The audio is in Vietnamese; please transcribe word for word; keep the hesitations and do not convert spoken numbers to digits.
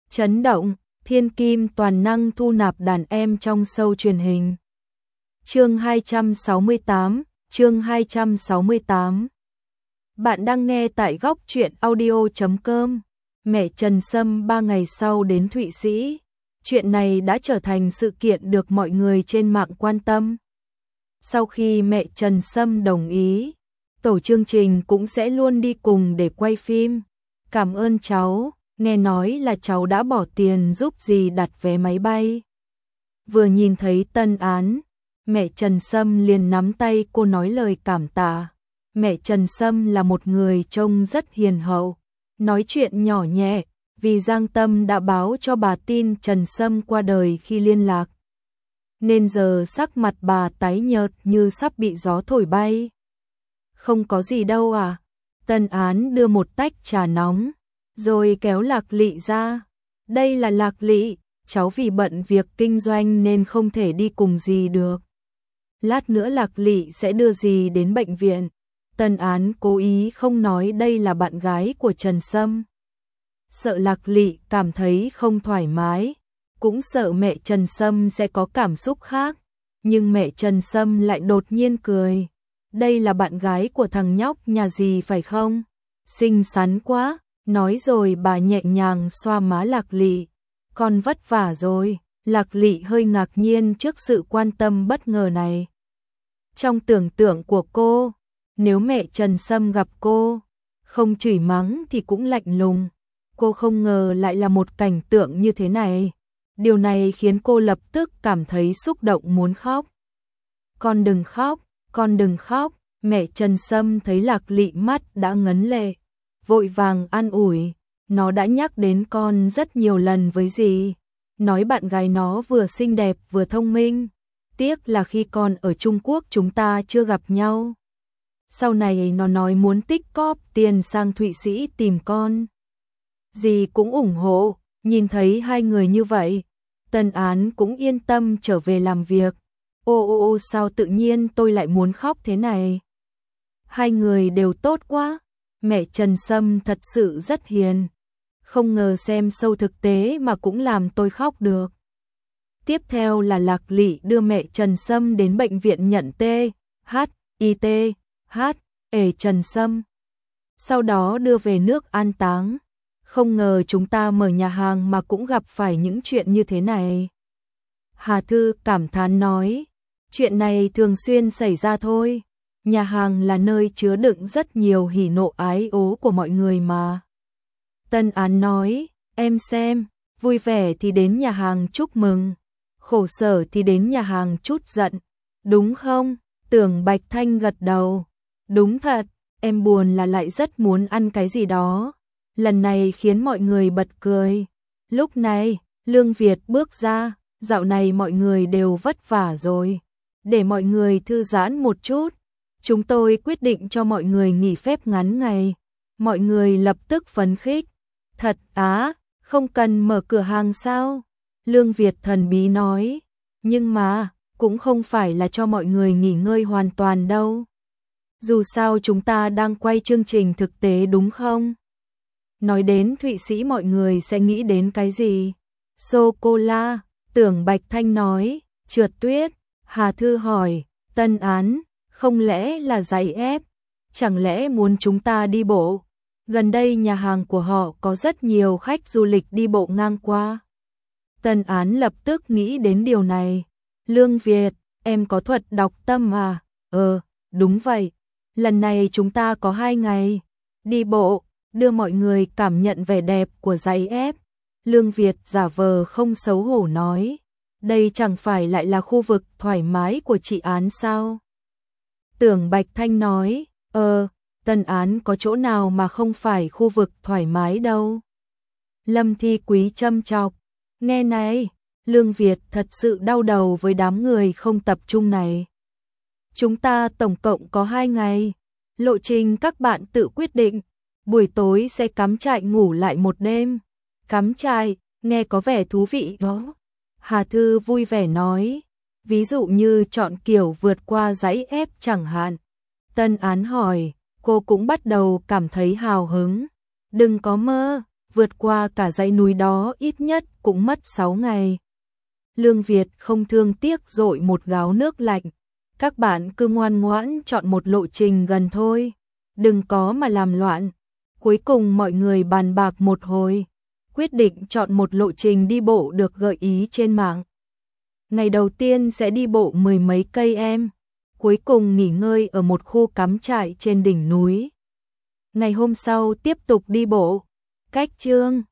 Chấn động, thiên kim toàn năng thu nạp đàn em trong show truyền hình. Chương hai trăm sáu mươi tám, chương hai trăm sáu mươi tám. Bạn đang nghe tại góc truyện audio chấm com. Mẹ Trần Sâm ba ngày sau đến Thụy Sĩ. Chuyện này đã trở thành sự kiện được mọi người trên mạng quan tâm. Sau khi mẹ Trần Sâm đồng ý, tổ chương trình cũng sẽ luôn đi cùng để quay phim. Cảm ơn cháu, nghe nói là cháu đã bỏ tiền giúp dì đặt vé máy bay. Vừa nhìn thấy Tân Án, mẹ Trần Sâm liền nắm tay cô nói lời cảm tạ. Mẹ Trần Sâm là một người trông rất hiền hậu, nói chuyện nhỏ nhẹ, vì Giang Tâm đã báo cho bà tin Trần Sâm qua đời khi liên lạc. Nên giờ sắc mặt bà tái nhợt như sắp bị gió thổi bay. Không có gì đâu à? Tân Án đưa một tách trà nóng, rồi kéo Lạc Lị ra. Đây là Lạc Lị, cháu vì bận việc kinh doanh nên không thể đi cùng dì được. Lát nữa Lạc Lị sẽ đưa dì đến bệnh viện. Tân Án cố ý không nói đây là bạn gái của Trần Sâm. Sợ Lạc Lị cảm thấy không thoải mái, cũng sợ mẹ Trần Sâm sẽ có cảm xúc khác. Nhưng mẹ Trần Sâm lại đột nhiên cười. Đây là bạn gái của thằng nhóc nhà dì phải không? Xinh xắn quá. Nói rồi bà nhẹ nhàng xoa má Lạc Lị. Con vất vả rồi. Lạc Lị hơi ngạc nhiên trước sự quan tâm bất ngờ này. Trong tưởng tượng của cô, nếu mẹ Trần Sâm gặp cô, không chửi mắng thì cũng lạnh lùng. Cô không ngờ lại là một cảnh tượng như thế này. Điều này khiến cô lập tức cảm thấy xúc động muốn khóc. Con đừng khóc, con đừng khóc. Mẹ Trần Sâm thấy Lạc Lị mắt đã ngấn lệ, vội vàng an ủi. Nó đã nhắc đến con rất nhiều lần với dì, nói bạn gái nó vừa xinh đẹp vừa thông minh. Tiếc là khi con ở Trung Quốc chúng ta chưa gặp nhau. Sau này nó nói muốn tích cóp tiền sang Thụy Sĩ tìm con. Dì cũng ủng hộ. Nhìn thấy hai người như vậy, Tân Án cũng yên tâm trở về làm việc. Ô ô ô sao tự nhiên tôi lại muốn khóc thế này? Hai người đều tốt quá. Mẹ Trần Sâm thật sự rất hiền. Không ngờ xem show thực tế mà cũng làm tôi khóc được. Tiếp theo là Lạc Lị đưa mẹ Trần Sâm đến bệnh viện nhận T, H, I T, H, E Trần Sâm. Sau đó đưa về nước an táng. Không ngờ chúng ta mở nhà hàng mà cũng gặp phải những chuyện như thế này. Hà Thư cảm thán nói, chuyện này thường xuyên xảy ra thôi. Nhà hàng là nơi chứa đựng rất nhiều hỉ nộ ái ố của mọi người mà. Tân Án nói, em xem, vui vẻ thì đến nhà hàng chúc mừng, khổ sở thì đến nhà hàng chút giận, đúng không? Tưởng Bạch Thanh gật đầu, đúng thật, em buồn là lại rất muốn ăn cái gì đó. Lần này khiến mọi người bật cười. Lúc này, Lương Việt bước ra, dạo này mọi người đều vất vả rồi. Để mọi người thư giãn một chút, chúng tôi quyết định cho mọi người nghỉ phép ngắn ngày. Mọi người lập tức phấn khích. Thật á, không cần mở cửa hàng sao? Lương Việt thần bí nói. Nhưng mà, cũng không phải là cho mọi người nghỉ ngơi hoàn toàn đâu. Dù sao chúng ta đang quay chương trình thực tế đúng không? Nói đến Thụy Sĩ mọi người sẽ nghĩ đến cái gì? Sô-cô-la, Tưởng Bạch Thanh nói, trượt tuyết. Hà Thư hỏi, Tân Án, không lẽ là giày ép? Chẳng lẽ muốn chúng ta đi bộ? Gần đây nhà hàng của họ có rất nhiều khách du lịch đi bộ ngang qua. Tân Án lập tức nghĩ đến điều này. Lương Việt, em có thuật đọc tâm à? Ờ, đúng vậy. Lần này chúng ta có hai ngày đi bộ, đưa mọi người cảm nhận vẻ đẹp của giày ép. Lương Việt giả vờ không xấu hổ nói, đây chẳng phải lại là khu vực thoải mái của chị Án sao? Tưởng Bạch Thanh nói, ờ, Tân Án có chỗ nào mà không phải khu vực thoải mái đâu. Lâm Thi Quý châm chọc, nghe này, Lương Việt thật sự đau đầu với đám người không tập trung này. Chúng ta tổng cộng có hai ngày, lộ trình các bạn tự quyết định. Buổi tối sẽ cắm trại ngủ lại một đêm. Cắm trại, nghe có vẻ thú vị đó. Hà Thư vui vẻ nói, ví dụ như chọn kiểu vượt qua dãy ép chẳng hạn. Tân Án hỏi, cô cũng bắt đầu cảm thấy hào hứng. Đừng có mơ, vượt qua cả dãy núi đó ít nhất cũng mất sáu ngày. Lương Việt không thương tiếc dội một gáo nước lạnh. Các bạn cứ ngoan ngoãn chọn một lộ trình gần thôi, đừng có mà làm loạn. Cuối cùng mọi người bàn bạc một hồi, quyết định chọn một lộ trình đi bộ được gợi ý trên mạng. Ngày đầu tiên sẽ đi bộ mười mấy cây em, cuối cùng nghỉ ngơi ở một khu cắm trại trên đỉnh núi. Ngày hôm sau tiếp tục đi bộ. Cách chương